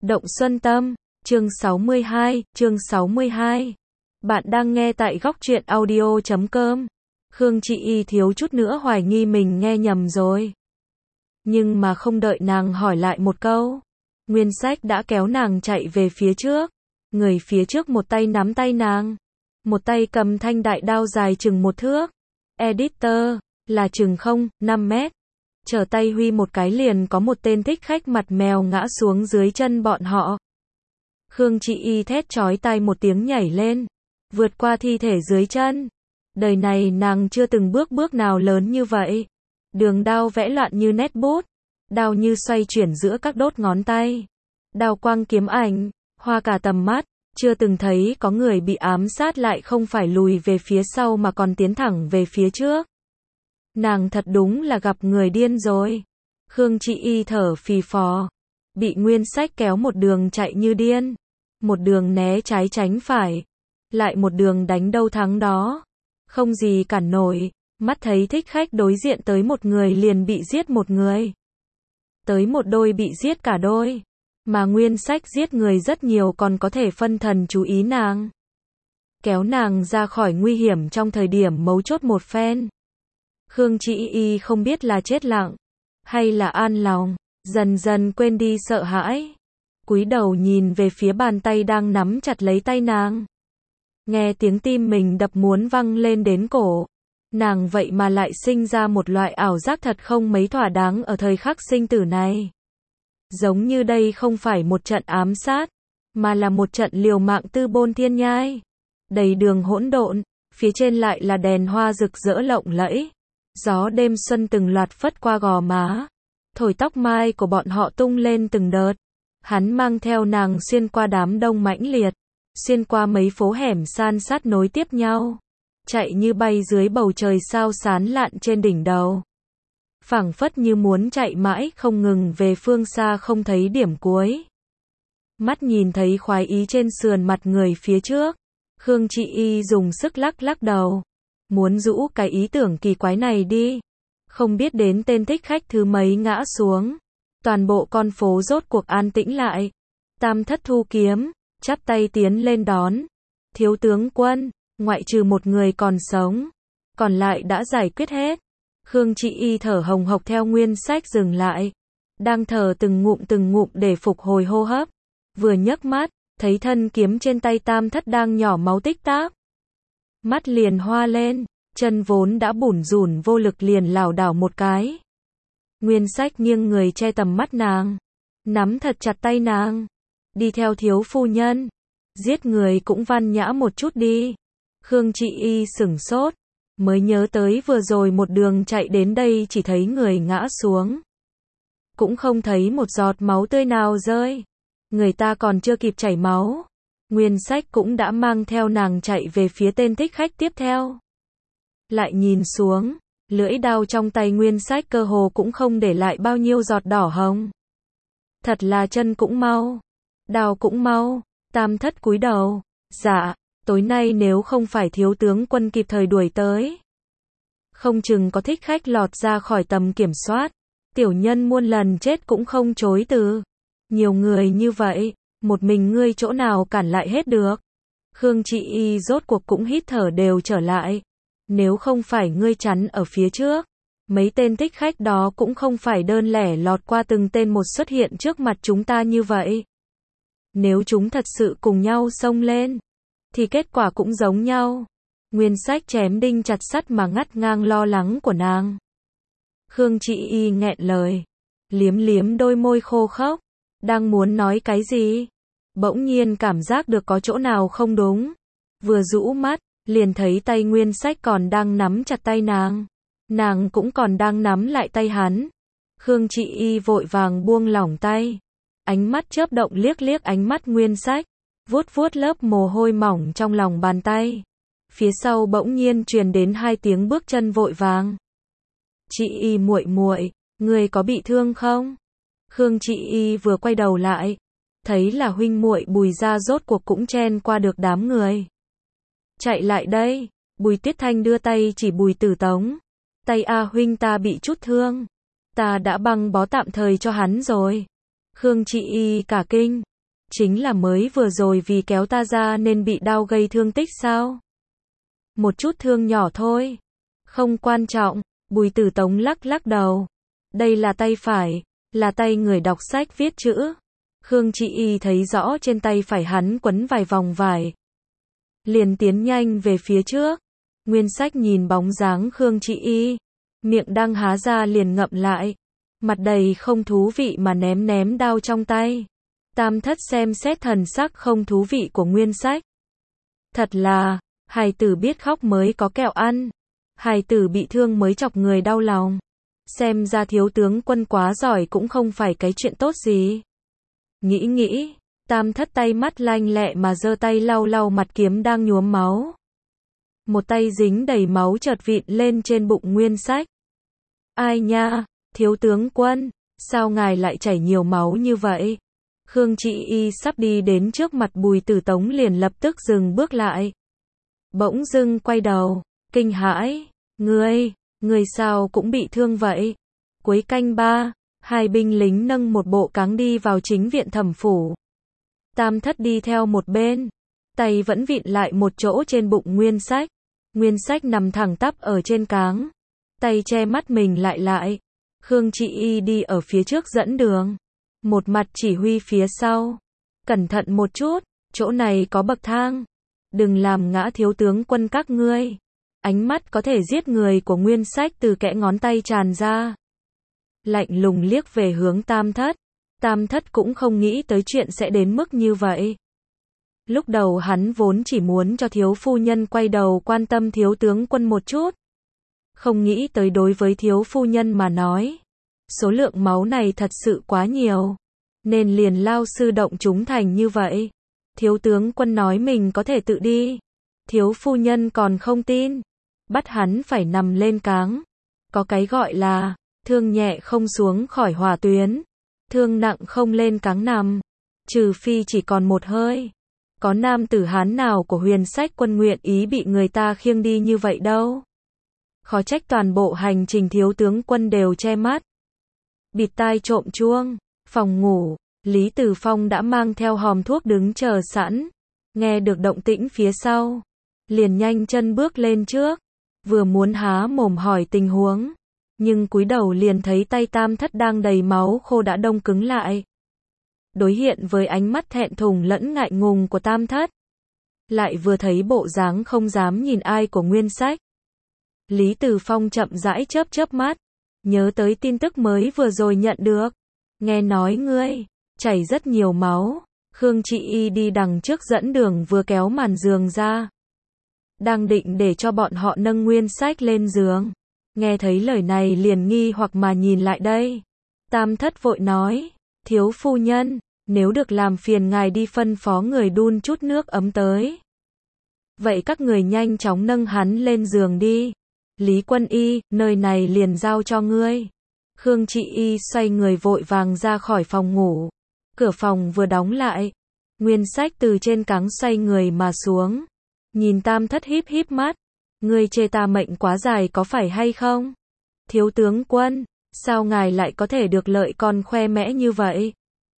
Động Xuân Tâm, chương 62. Bạn đang nghe tại góc truyện audio.com. Khương Chị Y thiếu chút nữa hoài nghi mình nghe nhầm rồi. Nhưng mà không đợi nàng hỏi lại một câu, Nguyên Sách đã kéo nàng chạy về phía trước. Người phía trước một tay nắm tay nàng, một tay cầm thanh đại đao dài chừng 1 thước. Editor, là chừng 5 mét. Trở tay huy một cái liền có một tên thích khách mặt mèo ngã xuống dưới chân bọn họ. Khương Chị Y thét chói tai một tiếng nhảy lên, vượt qua thi thể dưới chân. Đời này nàng chưa từng bước nào lớn như vậy. Đường đao vẽ loạn như nét bút, đao như xoay chuyển giữa các đốt ngón tay. Đao quang kiếm ảnh, hoa cả tầm mắt, chưa từng thấy có người bị ám sát lại không phải lùi về phía sau mà còn tiến thẳng về phía trước. Nàng thật đúng là gặp người điên rồi. Khương Chị Y thở phì phò, bị Nguyên Sách kéo một đường chạy như điên, một đường né trái tránh phải, lại một đường đánh đâu thắng đó, không gì cản nổi. Mắt thấy thích khách đối diện tới một người liền bị giết một người, tới một đôi bị giết cả đôi, mà Nguyên Sách giết người rất nhiều còn có thể phân thần chú ý nàng, kéo nàng ra khỏi nguy hiểm trong thời điểm mấu chốt một phen. Khương Chị Y không biết là chết lặng hay là an lòng, dần dần quên đi sợ hãi, cúi đầu nhìn về phía bàn tay đang nắm chặt lấy tay nàng. Nghe tiếng tim mình đập muốn văng lên đến cổ, nàng vậy mà lại sinh ra một loại ảo giác thật không mấy thỏa đáng ở thời khắc sinh tử này. Giống như đây không phải một trận ám sát, mà là một trận liều mạng tư bôn thiên nhai. Đầy đường hỗn độn, phía trên lại là đèn hoa rực rỡ lộng lẫy. Gió đêm xuân từng loạt phất qua gò má, thổi tóc mai của bọn họ tung lên từng đợt. Hắn mang theo nàng xuyên qua đám đông mãnh liệt, xuyên qua mấy phố hẻm san sát nối tiếp nhau, chạy như bay dưới bầu trời sao sán lạn trên đỉnh đầu. Phảng phất như muốn chạy mãi không ngừng về phương xa không thấy điểm cuối. Mắt nhìn thấy khoái ý trên sườn mặt người phía trước, Khương Chị Y dùng sức lắc đầu, muốn rũ cái ý tưởng kỳ quái này đi. Không biết đến tên thích khách thứ mấy ngã xuống, toàn bộ con phố rốt cuộc an tĩnh lại. Tam Thất thu kiếm, chắp tay tiến lên đón. Thiếu tướng quân, ngoại trừ một người còn sống, còn lại đã giải quyết hết. Khương Chị Y thở hồng hộc theo Nguyên Sách dừng lại, đang thở từng ngụm để phục hồi hô hấp. Vừa nhấc mắt, thấy thân kiếm trên tay Tam Thất đang nhỏ máu tích tắc. Mắt liền hoa lên, chân vốn đã bủn rủn vô lực liền lảo đảo một cái. Nguyên Sách nghiêng người che tầm mắt nàng, nắm thật chặt tay nàng. Đi theo thiếu phu nhân, giết người cũng văn nhã một chút đi. Khương Chị Y sửng sốt, mới nhớ tới vừa rồi một đường chạy đến đây chỉ thấy người ngã xuống, cũng không thấy một giọt máu tươi nào rơi. Người ta còn chưa kịp chảy máu, Nguyên Sách cũng đã mang theo nàng chạy về phía tên thích khách tiếp theo. Lại nhìn xuống, lưỡi đao trong tay Nguyên Sách cơ hồ cũng không để lại bao nhiêu giọt đỏ hồng. Thật là chân cũng mau, đao cũng mau. Tam Thất cúi đầu, dạ, tối nay nếu không phải thiếu tướng quân kịp thời đuổi tới, không chừng có thích khách lọt ra khỏi tầm kiểm soát. Tiểu nhân muôn lần chết cũng không chối từ. Nhiều người như vậy, một mình ngươi chỗ nào cản lại hết được. Khương Chị Y rốt cuộc cũng hít thở đều trở lại. Nếu không phải ngươi chắn ở phía trước, mấy tên thích khách đó cũng không phải đơn lẻ lọt qua từng tên một xuất hiện trước mặt chúng ta như vậy. Nếu chúng thật sự cùng nhau xông lên, thì kết quả cũng giống nhau. Nguyên Sách chém đinh chặt sắt mà ngắt ngang lo lắng của nàng. Khương Chị Y nghẹn lời, liếm đôi môi khô khốc, đang muốn nói cái gì, bỗng nhiên cảm giác được có chỗ nào không đúng. Vừa rũ mắt, liền thấy tay Nguyên Sách còn đang nắm chặt tay nàng, nàng cũng còn đang nắm lại tay hắn. Khương Chị Y vội vàng buông lỏng tay, ánh mắt chớp động liếc ánh mắt Nguyên Sách, vuốt lớp mồ hôi mỏng trong lòng bàn tay. Phía sau bỗng nhiên truyền đến 2 tiếng bước chân vội vàng. Chị Y muội, người có bị thương không? Khương Chị Y vừa quay đầu lại, thấy là huynh muội Bùi gia rốt cuộc cũng chen qua được đám người. Chạy lại đây, Bùi Tiết Thanh đưa tay chỉ Bùi Tử Tống. Tay A huynh ta bị chút thương, ta đã băng bó tạm thời cho hắn rồi. Khương Chị Y cả kinh, Chính là mới vừa rồi vì kéo ta ra nên bị đau gây thương tích sao? Một chút thương nhỏ thôi. Không quan trọng, Bùi Tử Tống lắc lắc đầu. Đây là tay phải, là tay người đọc sách viết chữ. Khương Chị Y thấy rõ trên tay phải hắn quấn vài vòng vải. Liền tiến nhanh về phía trước. Nguyên Sách nhìn bóng dáng Khương Chị Y, miệng đang há ra liền ngậm lại. Mặt đầy không thú vị mà ném đao trong tay. Tam Thất xem xét thần sắc không thú vị của Nguyên Sách. Thật là, hài tử biết khóc mới có kẹo ăn. Hài tử bị thương mới chọc người đau lòng. Xem ra thiếu tướng Quân quá giỏi cũng không phải cái chuyện tốt gì. Nghĩ, Tam Thất tay mắt lanh lẹ mà giơ tay lau lau mặt kiếm đang nhuốm máu. Một tay dính đầy máu chợt vịn lên trên bụng Nguyên Sách. Ai nha, thiếu tướng Quân, sao ngài lại chảy nhiều máu như vậy? Khương Chị Y sắp đi đến trước mặt Bùi Tử Tống liền lập tức dừng bước lại. Bỗng dưng quay đầu, kinh hãi, người sao cũng bị thương vậy? Cuối canh 3, hai binh lính nâng một bộ cáng đi vào chính viện thẩm phủ. Tam Thất đi theo một bên, tay vẫn vịn lại một chỗ trên bụng Nguyên Sách. Nguyên Sách nằm thẳng tắp ở trên cáng, tay che mắt mình lại. Khương Chị Y đi ở phía trước dẫn đường, một mặt chỉ huy phía sau. Cẩn thận một chút, chỗ này có bậc thang. Đừng làm ngã thiếu tướng Quân các ngươi. Ánh mắt có thể giết người của Nguyên Sách từ kẽ ngón tay tràn ra. Lạnh lùng liếc về hướng Tam Thất. Tam Thất cũng không nghĩ tới chuyện sẽ đến mức như vậy. Lúc đầu hắn vốn chỉ muốn cho thiếu phu nhân quay đầu quan tâm thiếu tướng Quân một chút. Không nghĩ tới đối với thiếu phu nhân mà nói, số lượng máu này thật sự quá nhiều, nên liền lao sư động chúng thành như vậy. Thiếu tướng Quân nói mình có thể tự đi. Thiếu phu nhân còn không tin, bắt hắn phải nằm lên cáng. Có cái gọi là thương nhẹ không xuống khỏi hỏa tuyến, thương nặng không lên cáng nằm, trừ phi chỉ còn một hơi. Có nam tử Hán nào của Huyền Sách Quân nguyện ý bị người ta khiêng đi như vậy đâu. Khó trách toàn bộ hành trình thiếu tướng Quân đều che mắt, bịt tai trộm chuông. Phòng ngủ, Lý Tử Phong đã mang theo hòm thuốc đứng chờ sẵn. Nghe được động tĩnh phía sau, liền nhanh chân bước lên trước, vừa muốn há mồm hỏi tình huống, nhưng cúi đầu liền thấy tay Tam Thất đang đầy máu khô đã đông cứng lại. Đối hiện với ánh mắt thẹn thùng lẫn ngại ngùng của Tam Thất, lại vừa thấy bộ dáng không dám nhìn ai của Nguyên Sách, Lý Tử Phong chậm rãi chớp mắt, nhớ tới tin tức mới vừa rồi nhận được. Nghe nói ngươi chảy rất nhiều máu. Khương Chị Y đi đằng trước dẫn đường vừa kéo màn giường ra, đang định để cho bọn họ nâng Nguyên Sách lên giường. Nghe thấy lời này liền nghi hoặc mà nhìn lại đây. Tam Thất vội nói, thiếu phu nhân, nếu được làm phiền ngài đi phân phó người đun chút nước ấm tới. Vậy các người nhanh chóng nâng hắn lên giường đi. Lý Quân Y, nơi này liền giao cho ngươi. Khương Chị Y xoay người vội vàng ra khỏi phòng ngủ. Cửa phòng vừa đóng lại, Nguyên Sách từ trên cáng xoay người mà xuống, nhìn Tam Thất híp mắt. Ngươi chê ta mệnh quá dài có phải hay không? Thiếu tướng Quân, sao ngài lại có thể được lợi còn khoe mẽ như vậy?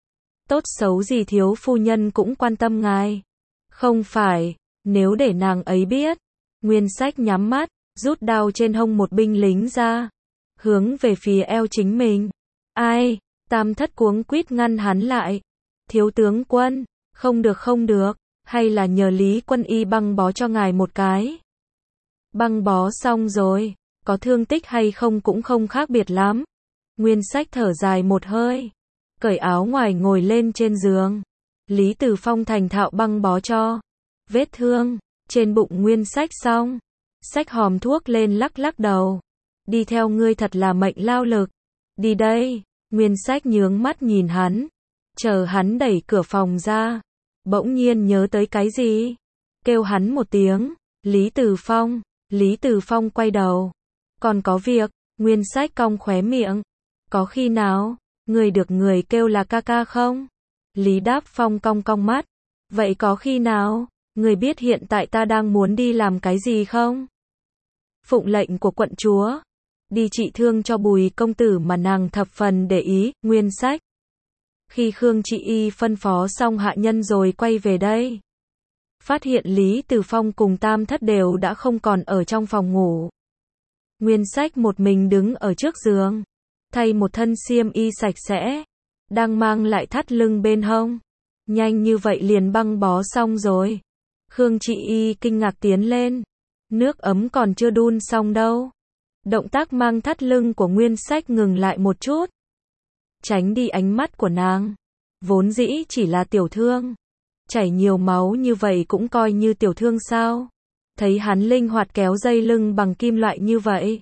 Tốt xấu gì thiếu phu nhân cũng quan tâm ngài. Không phải, nếu để nàng ấy biết. Nguyên Sách nhắm mắt, rút đao trên hông một binh lính ra, hướng về phía eo chính mình. Ai? Tam Thất cuống quýt ngăn hắn lại. Thiếu tướng Quân, không được, hay là nhờ Lý Quân Y băng bó cho ngài một cái. Băng bó xong rồi, có thương tích hay không cũng không khác biệt lắm. Nguyên Sách thở dài một hơi, cởi áo ngoài ngồi lên trên giường. Lý Tử Phong thành thạo băng bó cho vết thương trên bụng Nguyên Sách xong, xách hòm thuốc lên lắc đầu. Đi theo ngươi thật là mệnh lao lực. Đi đây. Nguyên Sách nhướng mắt nhìn hắn, chờ hắn đẩy cửa phòng ra, bỗng nhiên nhớ tới cái gì, kêu hắn một tiếng, Lý Tử Phong. Lý Tử Phong quay đầu, còn có việc. Nguyên Sách cong khóe miệng, có khi nào người được người kêu là ca ca không? Lý Đáp Phong cong mắt, vậy có khi nào người biết hiện tại ta đang muốn đi làm cái gì không? Phụng lệnh của quận chúa, đi trị thương cho Bùi công tử mà nàng thập phần để ý. Nguyên Sách Khi Khương Chị Y phân phó xong hạ nhân rồi quay về đây, phát hiện Lý Từ Phong cùng Tam Thất đều đã không còn ở trong phòng ngủ. Nguyên Sách một mình đứng ở trước giường, thay một thân xiêm y sạch sẽ, đang mang lại thắt lưng bên hông. Nhanh như vậy liền băng bó xong rồi. Khương Chị Y kinh ngạc tiến lên. Nước ấm còn chưa đun xong đâu. Động tác mang thắt lưng của Nguyên Sách ngừng lại một chút, tránh đi ánh mắt của nàng. Vốn dĩ chỉ là tiểu thương, chảy nhiều máu như vậy cũng coi như tiểu thương sao? Thấy hắn linh hoạt kéo dây lưng bằng kim loại như vậy,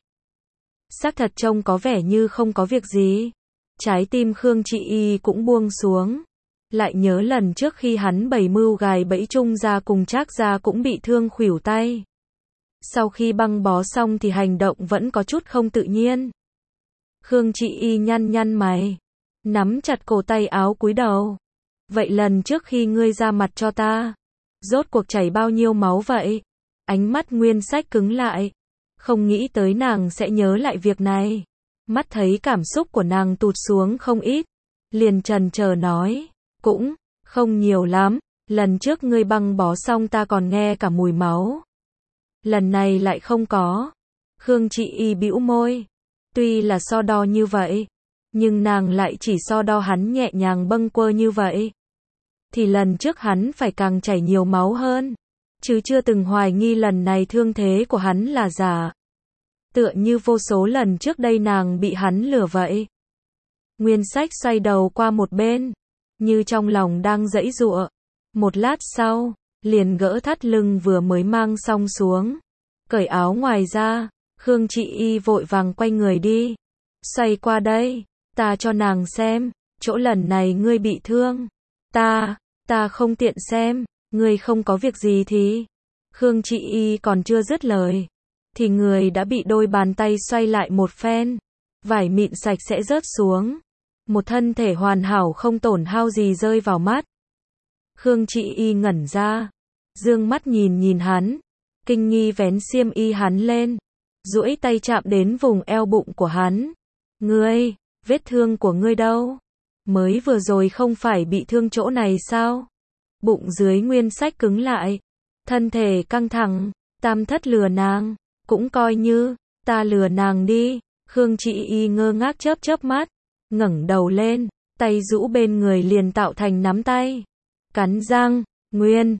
xác thật trông có vẻ như không có việc gì. Trái tim Khương Chị Y cũng buông xuống. Lại nhớ lần trước khi hắn bày mưu gài bẫy Trung gia cùng Trác gia cũng bị thương khuỷu tay. Sau khi băng bó xong thì hành động vẫn có chút không tự nhiên. Khương Chị Y nhăn nhăn mày, nắm chặt cổ tay áo cúi đầu. Vậy lần trước khi ngươi ra mặt cho ta, rốt cuộc chảy bao nhiêu máu vậy? Ánh mắt Nguyên Sách cứng lại. Không nghĩ tới nàng sẽ nhớ lại việc này. Mắt thấy cảm xúc của nàng tụt xuống không ít, liền chần chờ nói, cũng không nhiều lắm, lần trước ngươi băng bó xong ta còn nghe cả mùi máu. Lần này lại không có. Khương Chị Y bĩu môi. Tuy là so đo như vậy, nhưng nàng lại chỉ so đo hắn nhẹ nhàng bâng quơ như vậy. Thì lần trước hắn phải càng chảy nhiều máu hơn. Chứ chưa từng hoài nghi lần này thương thế của hắn là giả. Tựa như vô số lần trước đây nàng bị hắn lừa vậy. Nguyên Sách xoay đầu qua một bên, như trong lòng đang giãy giụa. Một lát sau, liền gỡ thắt lưng vừa mới mang xong xuống, cởi áo ngoài ra. Khương Chị Y vội vàng quay người đi. Xoay qua đây, ta cho nàng xem, chỗ lần này ngươi bị thương. Ta không tiện xem, ngươi không có việc gì thì. Khương Chị Y còn chưa dứt lời, thì người đã bị đôi bàn tay xoay lại một phen. Vải mịn sạch sẽ rớt xuống. Một thân thể hoàn hảo không tổn hao gì rơi vào mắt. Khương Chị Y ngẩn ra, dương mắt nhìn hắn, kinh nghi vén xiêm y hắn lên, duỗi tay chạm đến vùng eo bụng của hắn. Ngươi, vết thương của ngươi đâu? Mới vừa rồi không phải bị thương chỗ này sao? Bụng dưới Nguyên Sách cứng lại, thân thể căng thẳng. Tam Thất lừa nàng, cũng coi như ta lừa nàng đi. Khương Chị Y ngơ ngác chớp chớp mắt, ngẩng đầu lên, tay rũ bên người liền tạo thành nắm tay. Cắn răng, Nguyên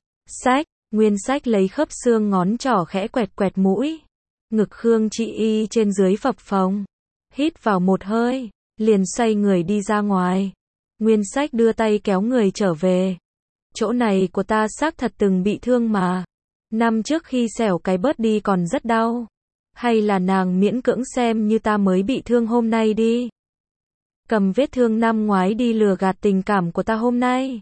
Sách lấy khớp xương ngón trỏ khẽ quẹt quẹt mũi. Ngực Khương Chị Y trên dưới phập phồng. Hít vào một hơi, liền xoay người đi ra ngoài. Nguyên Sách đưa tay kéo người trở về. Chỗ này của ta xác thật từng bị thương mà. Năm trước khi xẻo cái bớt đi còn rất đau. Hay là nàng miễn cưỡng xem như ta mới bị thương hôm nay đi. Cầm vết thương năm ngoái đi lừa gạt tình cảm của ta hôm nay.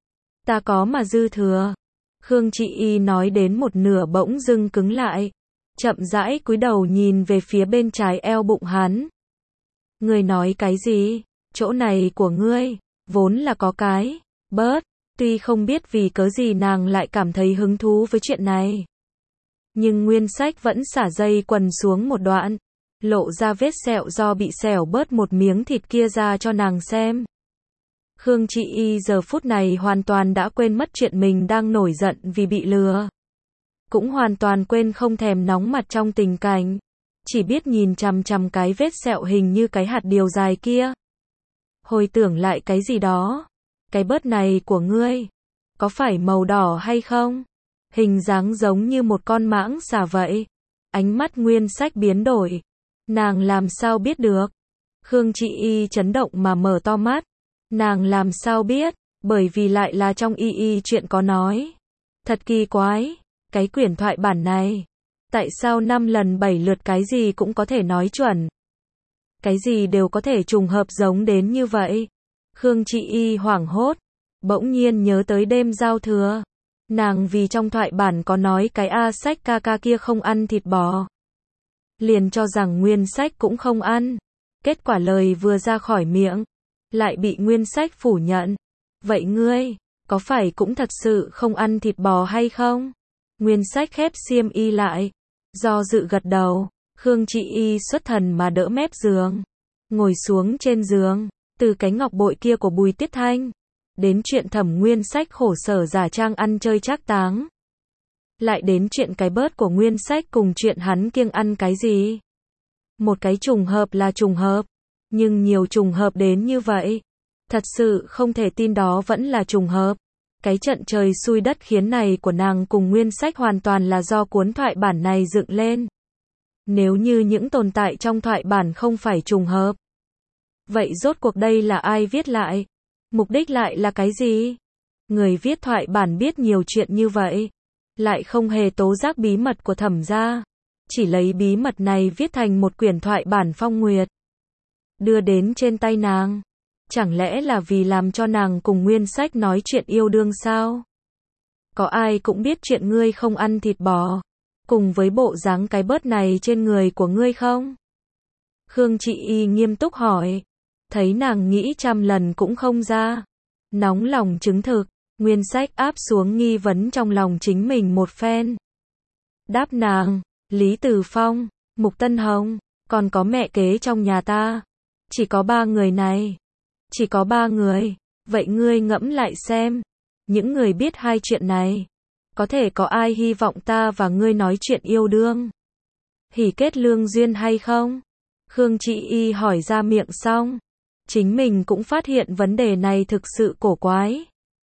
Ta có mà dư thừa. Khương Chị Y nói đến một nửa bỗng dưng cứng lại. Chậm rãi cúi đầu nhìn về phía bên trái eo bụng hắn. Ngươi nói cái gì? Chỗ này của ngươi, vốn là có cái bớt. Tuy không biết vì cớ gì nàng lại cảm thấy hứng thú với chuyện này. Nhưng Nguyên Sách vẫn xả dây quần xuống một đoạn, lộ ra vết sẹo do bị xẻo bớt một miếng thịt kia ra cho nàng xem. Khương Chị Y giờ phút này hoàn toàn đã quên mất chuyện mình đang nổi giận vì bị lừa. Cũng hoàn toàn quên không thèm nóng mặt trong tình cảnh. Chỉ biết nhìn chằm chằm cái vết sẹo hình như cái hạt điều dài kia. Hồi tưởng lại cái gì đó. Cái bớt này của ngươi, có phải màu đỏ hay không? Hình dáng giống như một con mãng xà vậy. Ánh mắt Nguyên Sách biến đổi. Nàng làm sao biết được? Khương Chị Y chấn động mà mở to mắt. Nàng làm sao biết? Bởi vì lại là trong y chuyện có nói. Thật kỳ quái. Cái quyển thoại bản này. Tại sao 5 lần 7 lượt cái gì cũng có thể nói chuẩn? Cái gì đều có thể trùng hợp giống đến như vậy? Khương Chị Y hoảng hốt. Bỗng nhiên nhớ tới đêm giao thừa. Nàng vì trong thoại bản có nói cái A Sách ca ca kia không ăn thịt bò. Liền cho rằng Nguyên Sách cũng không ăn. Kết quả lời vừa ra khỏi miệng, lại bị Nguyên Sách phủ nhận. Vậy ngươi, có phải cũng thật sự không ăn thịt bò hay không? Nguyên Sách khép xiêm y lại, do dự gật đầu. Khương Chị Y xuất thần mà đỡ mép giường, ngồi xuống trên giường, Từ cái ngọc bội kia của Bùi Tiết Thanh, đến chuyện Thẩm Nguyên Sách khổ sở giả trang ăn chơi trác táng, lại đến chuyện cái bớt của Nguyên Sách cùng chuyện hắn kiêng ăn cái gì. Một cái trùng hợp là trùng hợp, nhưng nhiều trùng hợp đến như vậy, thật sự không thể tin đó vẫn là trùng hợp. Cái trận trời xui đất khiến này của nàng cùng Nguyên Sách hoàn toàn là do cuốn thoại bản này dựng lên. Nếu như những tồn tại trong thoại bản không phải trùng hợp, vậy rốt cuộc đây là ai viết lại? Mục đích lại là cái gì? Người viết thoại bản biết nhiều chuyện như vậy, lại không hề tố giác bí mật của Thẩm gia, chỉ lấy bí mật này viết thành một quyển thoại bản phong nguyệt, đưa đến trên tay nàng. Chẳng lẽ là vì làm cho nàng cùng Nguyên Sách nói chuyện yêu đương sao? Có ai cũng biết chuyện ngươi không ăn thịt bò, cùng với bộ dáng cái bớt này trên người của ngươi không? Khương Trị Y nghiêm túc hỏi, thấy nàng nghĩ trăm lần cũng không ra. Nóng lòng chứng thực, Nguyên Sách áp xuống nghi vấn trong lòng chính mình một phen. Đáp nàng, Lý Từ Phong, Mục Tân Hồng, còn có mẹ kế trong nhà ta. Chỉ có 3 người này. Chỉ có 3 người. Vậy ngươi ngẫm lại xem, những người biết hai chuyện này, có thể có ai hy vọng ta và ngươi nói chuyện yêu đương, hỉ kết lương duyên hay không? Khương Trị Y hỏi ra miệng xong, chính mình cũng phát hiện vấn đề này thực sự cổ quái.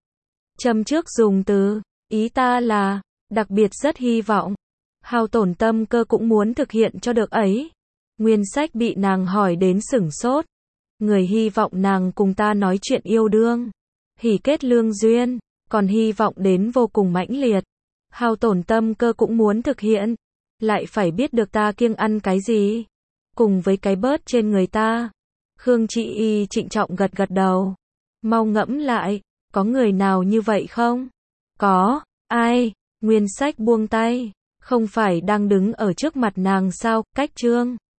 Châm trước dùng từ, ý ta là, đặc biệt rất hy vọng, hao tổn tâm cơ cũng muốn thực hiện cho được ấy. Nguyên Sách bị nàng hỏi đến sửng sốt. Người hy vọng nàng cùng ta nói chuyện yêu đương, hỉ kết lương duyên, còn hy vọng đến vô cùng mãnh liệt, hao tổn tâm cơ cũng muốn thực hiện, lại phải biết được ta kiêng ăn cái gì, cùng với cái bớt trên người ta. Khương Trị Y trịnh trọng gật gật đầu. Mau ngẫm lại, có người nào như vậy không? Có, ai? Nguyên Sách buông tay, không phải đang đứng ở trước mặt nàng sao? Cách Trương